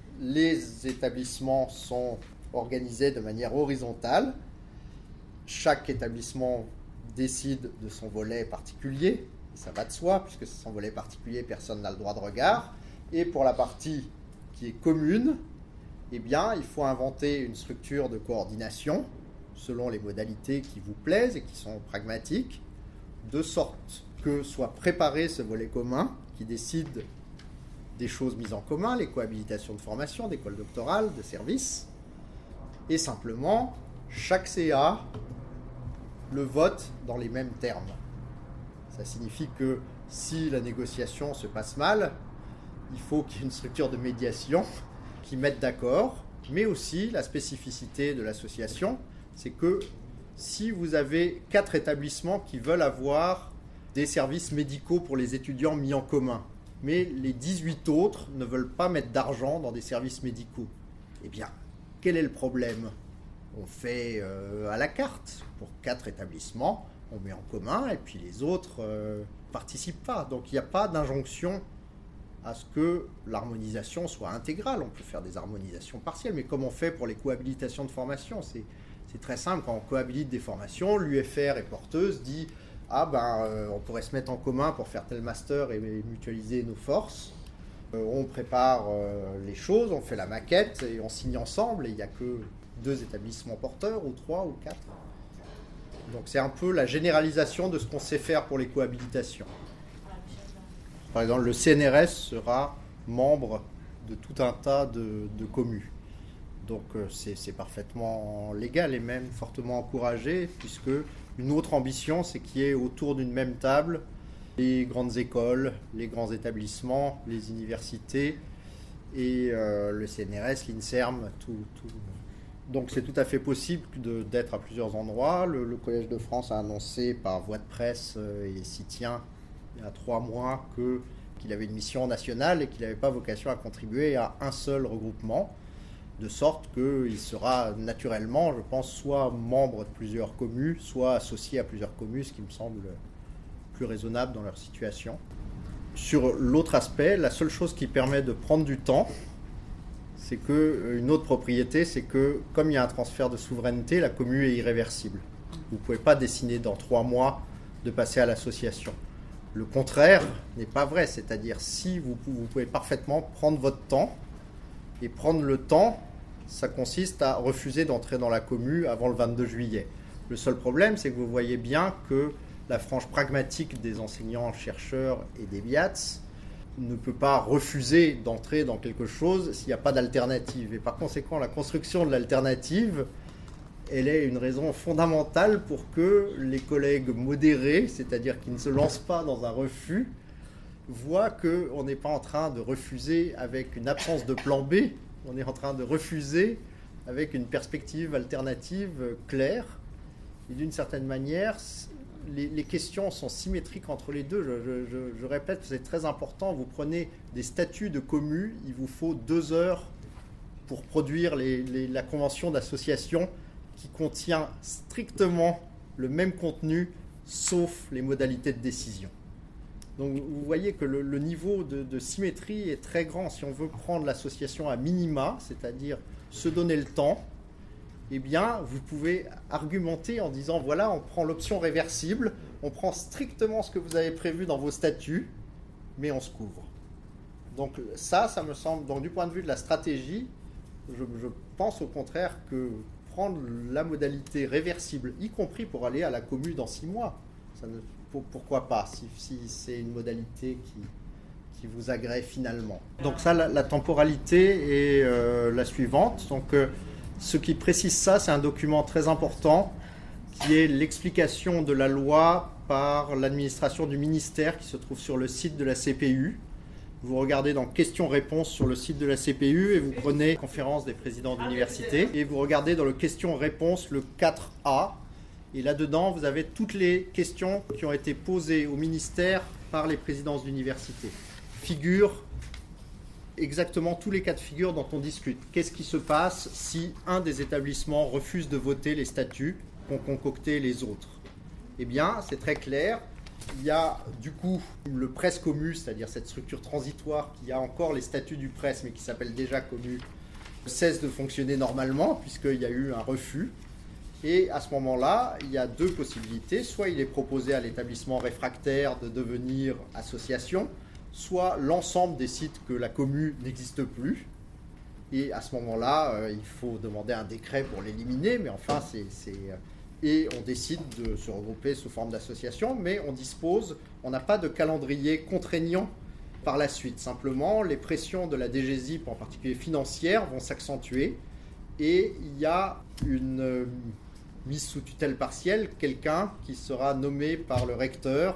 les établissements sont organisés de manière horizontale. Chaque établissement décide de son volet particulier, ça va de soi, puisque c'est son volet particulier, personne n'a le droit de regard. Et pour la partie qui est commune, eh bien, il faut inventer une structure de coordination selon les modalités qui vous plaisent et qui sont pragmatiques, de sorte que soit préparé ce volet commun qui décide des choses mises en commun, les cohabilitations de formation, d'école doctorale, de services, et simplement, chaque CA le vote dans les mêmes termes. Ça signifie que si la négociation se passe mal, il faut qu'il y ait une structure de médiation qui mette d'accord, mais aussi la spécificité de l'association, c'est que si vous avez 4 établissements qui veulent avoir des services médicaux pour les étudiants mis en commun, mais les 18 autres ne veulent pas mettre d'argent dans des services médicaux, eh bien, quel est le problème ? On fait à la carte pour 4 établissements, on met en commun et puis les autres participent pas. Donc il n'y a pas d'injonction à ce que l'harmonisation soit intégrale. On peut faire des harmonisations partielles, mais comme on fait pour les cohabilitations de formation, c'est très simple. Quand on cohabilite des formations, l'UFR est porteuse, dit on pourrait se mettre en commun pour faire tel master et mutualiser nos forces. On prépare les choses, on fait la maquette et on signe ensemble et il n'y a que 2 établissements porteurs ou 3 ou 4. Donc c'est un peu la généralisation de ce qu'on sait faire pour les cohabilitations. Par exemple, le CNRS sera membre de tout un tas de communes. Donc c'est parfaitement légal et même fortement encouragé, puisque une autre ambition, c'est qu'il y ait autour d'une même table les grandes écoles, les grands établissements, les universités et le CNRS, l'INSERM, tout. Donc c'est tout à fait possible d'être à plusieurs endroits. Le Collège de France a annoncé par voie de presse et s'y tient il y a 3 mois qu'il qu'il avait une mission nationale et qu'il n'avait pas vocation à contribuer à un seul regroupement, de sorte qu'il sera naturellement, je pense, soit membre de plusieurs communes, soit associé à plusieurs communes, ce qui me semble plus raisonnable dans leur situation. Sur l'autre aspect, la seule chose qui permet de prendre du temps, c'est qu'une autre propriété, c'est que comme il y a un transfert de souveraineté, la commune est irréversible. Vous ne pouvez pas décider dans 3 mois de passer à l'association. Le contraire n'est pas vrai, c'est-à-dire si vous pouvez parfaitement prendre votre temps, et prendre le temps, ça consiste à refuser d'entrer dans la commune avant le 22 juillet. Le seul problème, c'est que vous voyez bien que la frange pragmatique des enseignants, chercheurs et des BIATS ne peut pas refuser d'entrer dans quelque chose s'il n'y a pas d'alternative. Et par conséquent, la construction de l'alternative, elle est une raison fondamentale pour que les collègues modérés, c'est-à-dire qui ne se lancent pas dans un refus, voient qu'on n'est pas en train de refuser avec une absence de plan B, on est en train de refuser avec une perspective alternative claire. Et d'une certaine manière, les questions sont symétriques entre les deux. Je répète, c'est très important. Vous prenez des statuts de communes, il vous faut 2 heures pour produire la convention d'association qui contient strictement le même contenu, sauf les modalités de décision. Donc vous voyez que le niveau de symétrie est très grand. Si on veut prendre l'association à minima, c'est-à-dire se donner le temps, eh bien, vous pouvez argumenter en disant, voilà, on prend l'option réversible, on prend strictement ce que vous avez prévu dans vos statuts, mais on se couvre. Donc ça me semble, donc, du point de vue de la stratégie, je pense au contraire que prendre la modalité réversible, y compris pour aller à la commune dans 6 mois, pourquoi pas, si c'est une modalité qui vous agrée finalement. Donc ça, la temporalité est la suivante. Donc ce qui précise ça, c'est un document très important qui est l'explication de la loi par l'administration du ministère qui se trouve sur le site de la CPU. Vous regardez dans questions-réponses sur le site de la CPU et vous prenez conférence des présidents d'université et vous regardez dans le questions-réponses le 4A. Et là-dedans, vous avez toutes les questions qui ont été posées au ministère par les présidences d'université. Figurent exactement tous les cas de figure dont on discute. Qu'est-ce qui se passe si un des établissements refuse de voter les statuts qu'ont concoctés les autres? Eh bien, c'est très clair. Il y a du coup le presse commu, c'est-à-dire cette structure transitoire qui a encore les statuts du presse, mais qui s'appelle déjà commu, cesse de fonctionner normalement puisqu'il y a eu un refus. Et à ce moment-là, il y a 2 possibilités. Soit il est proposé à l'établissement réfractaire de devenir association, soit l'ensemble décide que la commune n'existe plus. Et à ce moment-là, il faut demander un décret pour l'éliminer, mais enfin, et on décide de se regrouper sous forme d'association, mais on n'a pas de calendrier contraignant par la suite. Simplement, les pressions de la DGSIP, en particulier financières, vont s'accentuer et il y a une mise sous tutelle partielle, quelqu'un qui sera nommé par le recteur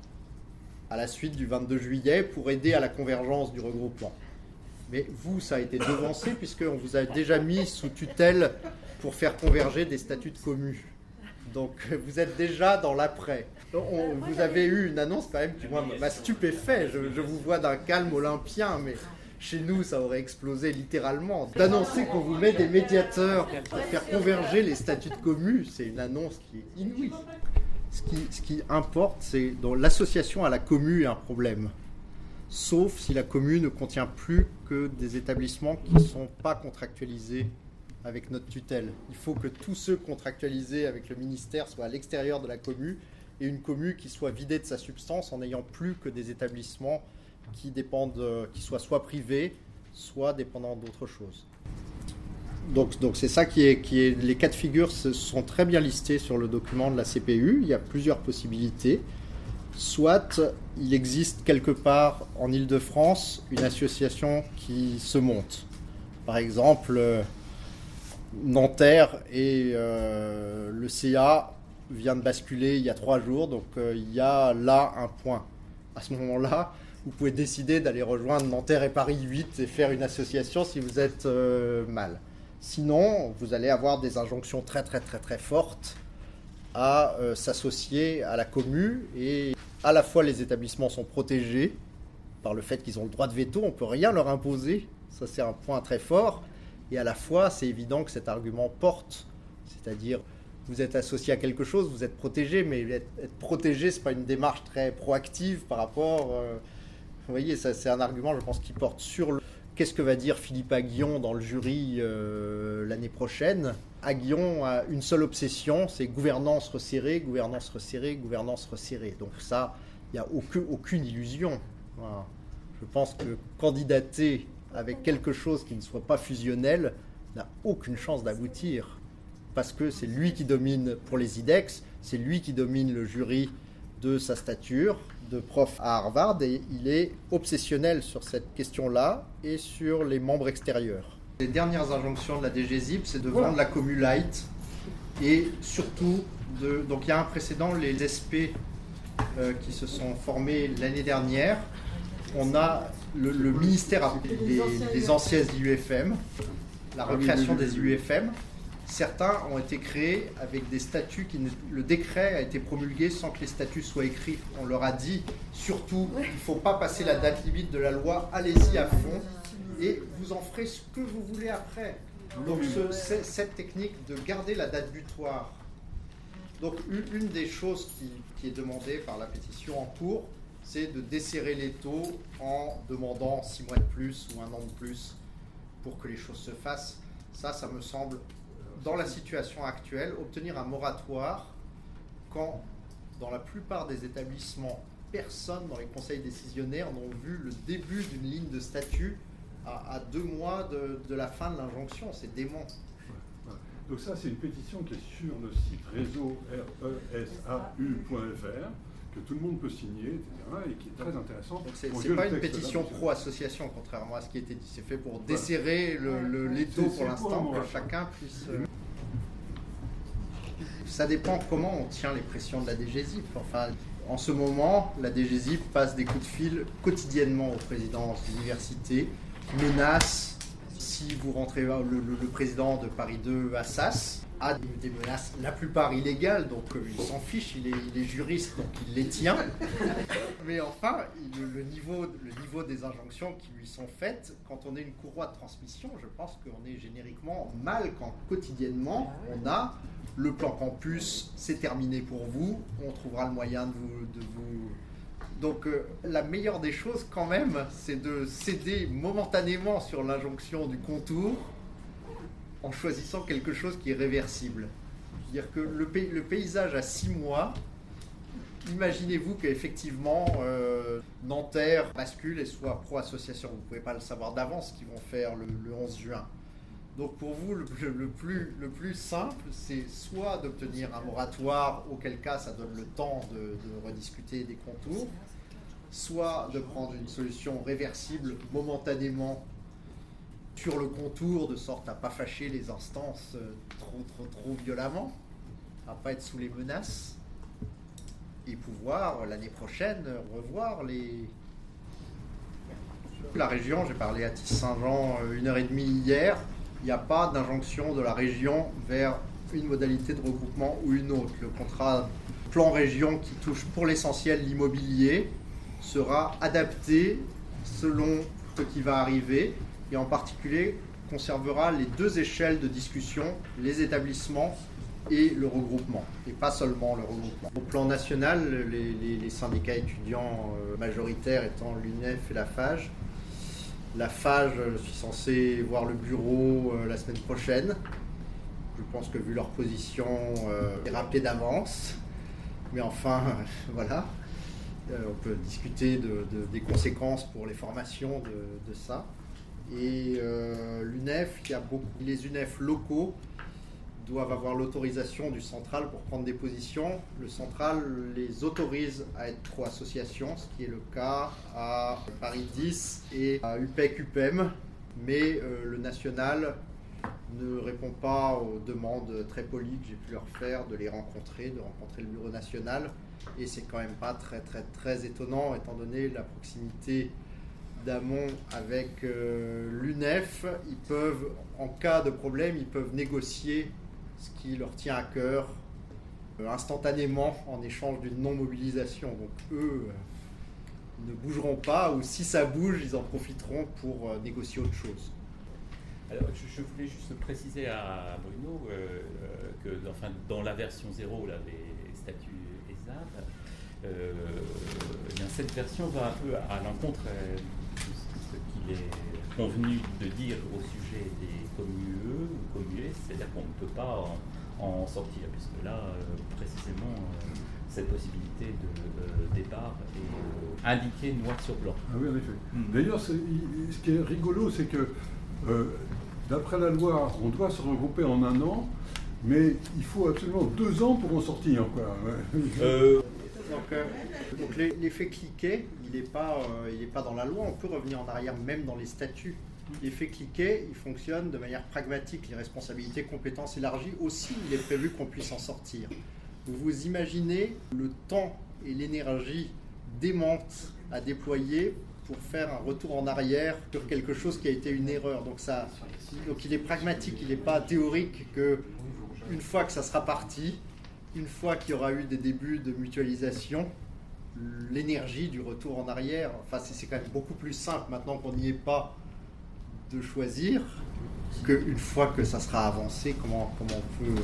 à la suite du 22 juillet pour aider à la convergence du regroupement. Mais vous, ça a été devancé puisqu'on vous a déjà mis sous tutelle pour faire converger des statuts de communes. Donc vous êtes déjà dans l'après. Vous avez eu une annonce quand même qui m'a stupéfait. Je vous vois d'un calme olympien, mais chez nous ça aurait explosé littéralement. D'annoncer qu'on vous met des médiateurs pour faire converger les statuts de communes, c'est une annonce qui est inouïe. Ce qui importe, c'est dans l'association à la commune un problème. Sauf si la commune ne contient plus que des établissements qui ne sont pas contractualisés avec notre tutelle. Il faut que tous ceux contractualisés avec le ministère soient à l'extérieur de la commune et une commune qui soit vidée de sa substance en n'ayant plus que des établissements qui soient soit privés, soit dépendants d'autre chose. Donc c'est ça qui est les cas de figure sont très bien listés sur le document de la CPU. Il y a plusieurs possibilités. Soit il existe quelque part en Île-de-France une association qui se monte. Par exemple, Nanterre et le CA vient de basculer il y a 3 jours, donc il y a là un point. À ce moment-là, vous pouvez décider d'aller rejoindre Nanterre et Paris 8 et faire une association si vous êtes mal. Sinon, vous allez avoir des injonctions très très très très fortes à s'associer à la commune et à la fois les établissements sont protégés par le fait qu'ils ont le droit de veto, on ne peut rien leur imposer. Ça, c'est un point très fort. Et à la fois, c'est évident que cet argument porte. C'est-à-dire, vous êtes associé à quelque chose, vous êtes protégé, mais être protégé, ce n'est pas une démarche très proactive par rapport... vous voyez, ça, c'est un argument, je pense, qui porte sur le... Qu'est-ce que va dire Philippe Aghion dans le jury l'année prochaine? Aghion a une seule obsession, c'est gouvernance resserrée, gouvernance resserrée, gouvernance resserrée. Donc ça, il n'y a aucune illusion. Voilà. Je pense que candidater avec quelque chose qui ne soit pas fusionnel n'a aucune chance d'aboutir. Parce que c'est lui qui domine pour les IDEX, c'est lui qui domine le jury de sa stature de prof à Harvard, et il est obsessionnel sur cette question-là et sur les membres extérieurs. Les dernières injonctions de la DGZIP, c'est de vendre la commu light et surtout donc il y a un précédent, les SP qui se sont formés l'année dernière. On a le ministère des anciennes IUFM, la recréation des IUFM. Certains ont été créés avec des statuts le décret a été promulgué sans que les statuts soient écrits. On leur a dit, surtout, il ne faut pas passer la date limite de la loi, allez-y à fond, et vous en ferez ce que vous voulez après. Donc cette technique de garder la date butoir. Donc une des choses qui est demandée par la pétition en cours, c'est de desserrer les taux en demandant 6 mois de plus ou 1 an de plus pour que les choses se fassent. Ça me semble... Dans la situation actuelle, obtenir un moratoire quand, dans la plupart des établissements, personne dans les conseils décisionnaires n'ont vu le début d'une ligne de statut à 2 mois de la fin de l'injonction, c'est dément. Ouais. Donc ça, c'est une pétition qui est sur le site réseau resau.fr, que tout le monde peut signer, etc., et qui est très intéressant. Donc c'est pas une pétition pro-association, contrairement à ce qui était dit. C'est fait pour desserrer l'étau pour l'instant, que chacun puisse... Ça dépend comment on tient les pressions de la DGZIP. Enfin, en ce moment, la DGZIP passe des coups de fil quotidiennement aux présidents d'université, menace, si vous rentrez le président de Paris 2 à Sas, a des menaces, la plupart illégales, donc il s'en fiche, il est juriste, donc il les tient. Mais enfin, le niveau des injonctions qui lui sont faites, quand on est une courroie de transmission, je pense qu'on est génériquement mal quand quotidiennement on a le plan campus, c'est terminé pour vous, on trouvera le moyen de vous... Donc la meilleure des choses quand même, c'est de céder momentanément sur l'injonction du contour en choisissant quelque chose qui est réversible. C'est-à-dire que le paysage à 6 mois, imaginez-vous qu'effectivement Nanterre bascule et soit pro-association. Vous ne pouvez pas le savoir d'avance ce qu'ils vont faire le 11 juin. Donc pour vous, le plus simple, c'est soit d'obtenir un moratoire, auquel cas ça donne le temps de rediscuter des contours, soit de prendre une solution réversible momentanément sur le contour, de sorte à ne pas fâcher les instances trop violemment, à ne pas être sous les menaces, et pouvoir l'année prochaine revoir la région. J'ai parlé à Tis-Saint-Jean 1h30 hier. Il n'y a pas d'injonction de la région vers une modalité de regroupement ou une autre. Le contrat plan région qui touche pour l'essentiel l'immobilier sera adapté selon ce qui va arriver et en particulier conservera les 2 échelles de discussion, les établissements et le regroupement, et pas seulement le regroupement. Au plan national, les syndicats étudiants majoritaires étant l'UNEF et la FAGE. La FAGE, je suis censé voir le bureau la semaine prochaine. Je pense que vu leur position, c'est rappelé d'avance. Mais enfin, voilà. On peut discuter des conséquences pour les formations de ça. Et l'UNEF, les UNEF locaux doivent avoir l'autorisation du central pour prendre des positions. Le central les autorise à être pro-association, ce qui est le cas à Paris 10 et à UPEC-UPEM, mais le national ne répond pas aux demandes très polies que j'ai pu leur faire de rencontrer le bureau national, et c'est quand même pas très étonnant étant donné la proximité d'amont avec l'UNEF. Ils peuvent, en cas de problème, ils peuvent négocier ce qui leur tient à cœur instantanément en échange d'une non-mobilisation. Donc eux, ne bougeront pas, ou si ça bouge, ils en profiteront pour négocier autre chose. Alors, je voulais juste préciser à Bruno que dans la version 0, là, les statuts ESAB, cette version va un peu à l'encontre de ce qu'il est convenu de dire au sujet des communes UE ou communes, c'est-à-dire qu'on ne peut pas en sortir, puisque là, précisément, cette possibilité de départ est indiquée noir sur blanc. Ah oui, en effet. D'ailleurs, ce qui est rigolo, c'est que d'après la loi, on doit se regrouper en 1 an, mais il faut absolument 2 ans pour en sortir, quoi. Donc l'effet cliquet, il n'est pas dans la loi, on peut revenir en arrière même dans les statuts. L'effet cliquet, il fonctionne de manière pragmatique, les responsabilités, compétences élargies aussi, il est prévu qu'on puisse en sortir. Vous imaginez le temps et l'énergie démente à déployer pour faire un retour en arrière sur quelque chose qui a été une erreur. Donc il est pragmatique, il n'est pas théorique qu'une fois que ça sera parti, une fois qu'il y aura eu des débuts de mutualisation, l'énergie du retour en arrière, c'est quand même beaucoup plus simple maintenant qu'on n'y est pas de choisir qu'une fois que ça sera avancé, comment on peut...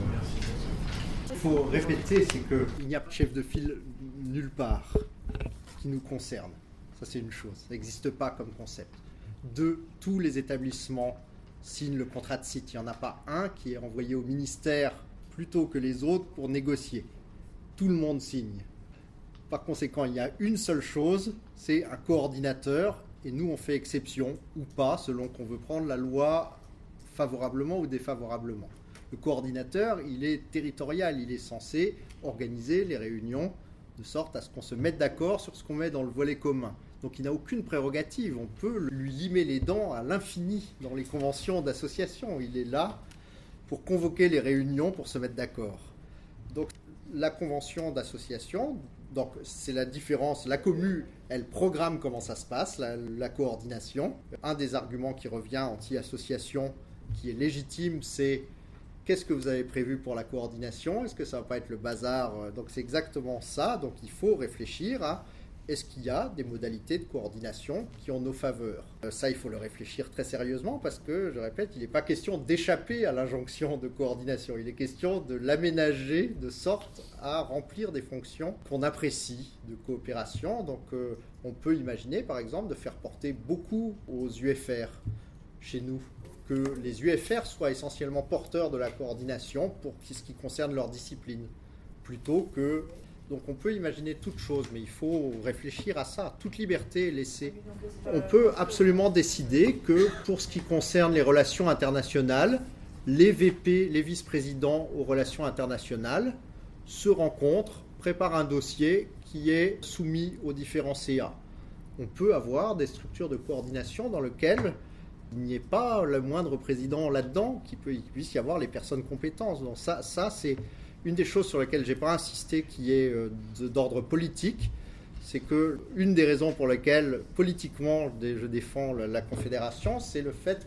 Il faut répéter, c'est qu'il n'y a pas de chef de file nulle part qui nous concerne. Ça, c'est une chose. Ça n'existe pas comme concept. 2, tous les établissements signent le contrat de site. Il n'y en a pas un qui est envoyé au ministère plutôt que les autres pour négocier. Tout le monde signe. Par conséquent, il y a une seule chose, c'est un coordinateur, et nous, on fait exception ou pas, selon qu'on veut prendre la loi favorablement ou défavorablement. Le coordinateur, il est territorial, il est censé organiser les réunions de sorte à ce qu'on se mette d'accord sur ce qu'on met dans le volet commun. Donc il n'a aucune prérogative, on peut lui limer les dents à l'infini dans les conventions d'association. Il est là pour convoquer les réunions, pour se mettre d'accord. Donc la convention d'association, donc c'est la différence, la commu, elle programme comment ça se passe, la coordination. Un des arguments qui revient anti-association, qui est légitime, c'est qu'est-ce que vous avez prévu pour la coordination? Est-ce que ça ne va pas être le bazar? Donc c'est exactement ça. Donc il faut réfléchir à est-ce qu'il y a des modalités de coordination qui ont nos faveurs? Ça, il faut le réfléchir très sérieusement parce que, je répète, il n'est pas question d'échapper à l'injonction de coordination. Il est question de l'aménager de sorte à remplir des fonctions qu'on apprécie de coopération. Donc on peut imaginer, par exemple, de faire porter beaucoup aux UFR chez nous, que les UFR soient essentiellement porteurs de la coordination pour ce qui concerne leur discipline, plutôt que... Donc on peut imaginer toute chose, mais il faut réfléchir à ça. Toute liberté est laissée. On peut absolument décider que pour ce qui concerne les relations internationales, les VP, les vice-présidents aux relations internationales, se rencontrent, préparent un dossier qui est soumis aux différents CA. On peut avoir des structures de coordination dans lesquelles il n'y ait pas le moindre président là-dedans, qu'il puisse y avoir les personnes compétentes. Donc ça c'est une des choses sur lesquelles je n'ai pas insisté, qui est d'ordre politique. C'est qu'une des raisons pour lesquelles, politiquement, je défends la Confédération, c'est le fait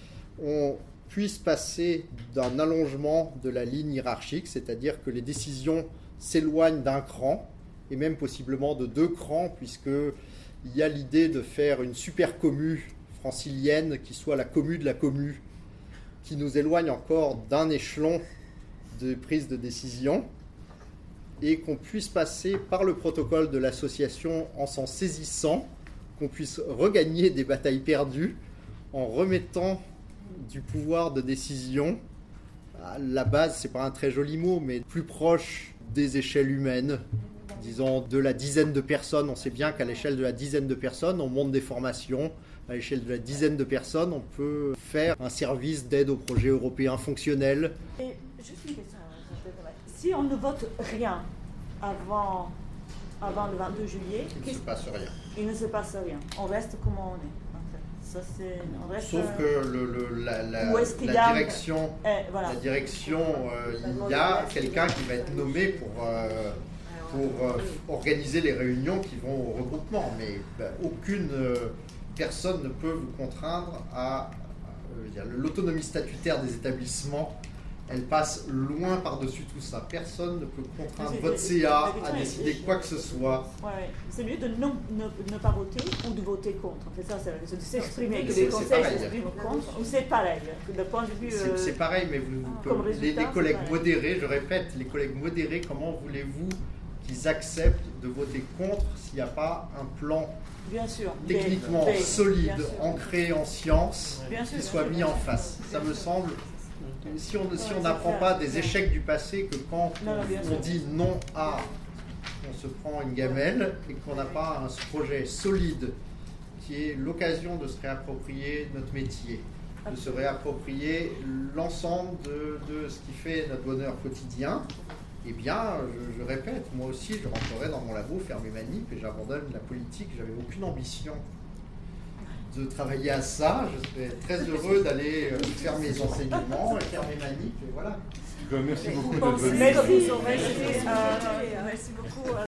qu'on puisse passer d'un allongement de la ligne hiérarchique, c'est-à-dire que les décisions s'éloignent d'un cran, et même possiblement de 2 crans, puisqu'il y a l'idée de faire une super commu francilienne qui soit la commu de la commu, qui nous éloigne encore d'un échelon de prise de décision, et qu'on puisse passer par le protocole de l'association en s'en saisissant, qu'on puisse regagner des batailles perdues en remettant du pouvoir de décision à la base, c'est pas un très joli mot, mais plus proche des échelles humaines, disons de la dizaine de personnes. On sait bien qu'à l'échelle de la dizaine de personnes, on monte des formations. À l'échelle de la dizaine de personnes, on peut faire un service d'aide aux projets européens fonctionnels. Et juste une question. Si on ne vote rien avant le 22 juillet, il ne se passe rien. Il ne se passe rien. On reste comme on est. En fait. Ça, on reste, sauf que la direction, voilà. La direction, il y a quelqu'un qui va être nommé pour organiser les réunions qui vont au regroupement. Mais aucune personne ne peut vous contraindre à... l'autonomie statutaire des établissements elle passe loin par-dessus tout ça. Personne ne peut contraindre Mais votre c'est- CA mais à oui, décider quoi que ce soit. Ouais. C'est mieux de ne pas voter ou de voter contre. En fait, ça, c'est de s'exprimer, que C'est- le c'est conseil pareil. s'exprime contre, ou c'est pareil. Le point de vue. C'est pareil, mais comme les résultat, collègues c'est pareil. modérés, je répète, les collègues modérés, comment voulez-vous qu'ils acceptent de voter contre s'il n'y a pas un plan Bien sûr. techniquement B, solide, bien sûr. ancré en science, Bien sûr, qui bien soit sûr, mis bien en sûr. face? Ça me semble, si on c'est n'apprend clair, pas c'est des clair. échecs du passé, que quand Non, bien on sûr. dit non à, on se prend une gamelle et qu'on n'a pas un projet solide qui est l'occasion de se réapproprier notre métier, de se réapproprier l'ensemble de ce qui fait notre bonheur quotidien, eh bien, je répète, moi aussi, je rentrerai dans mon labo, faire mes manips et j'abandonne la politique. J'avais aucune ambition de travailler à ça. Je serais très heureux d'aller faire mes enseignements et faire mes manips, et voilà. Merci beaucoup Bon, d'être venu. merci beaucoup. Merci beaucoup.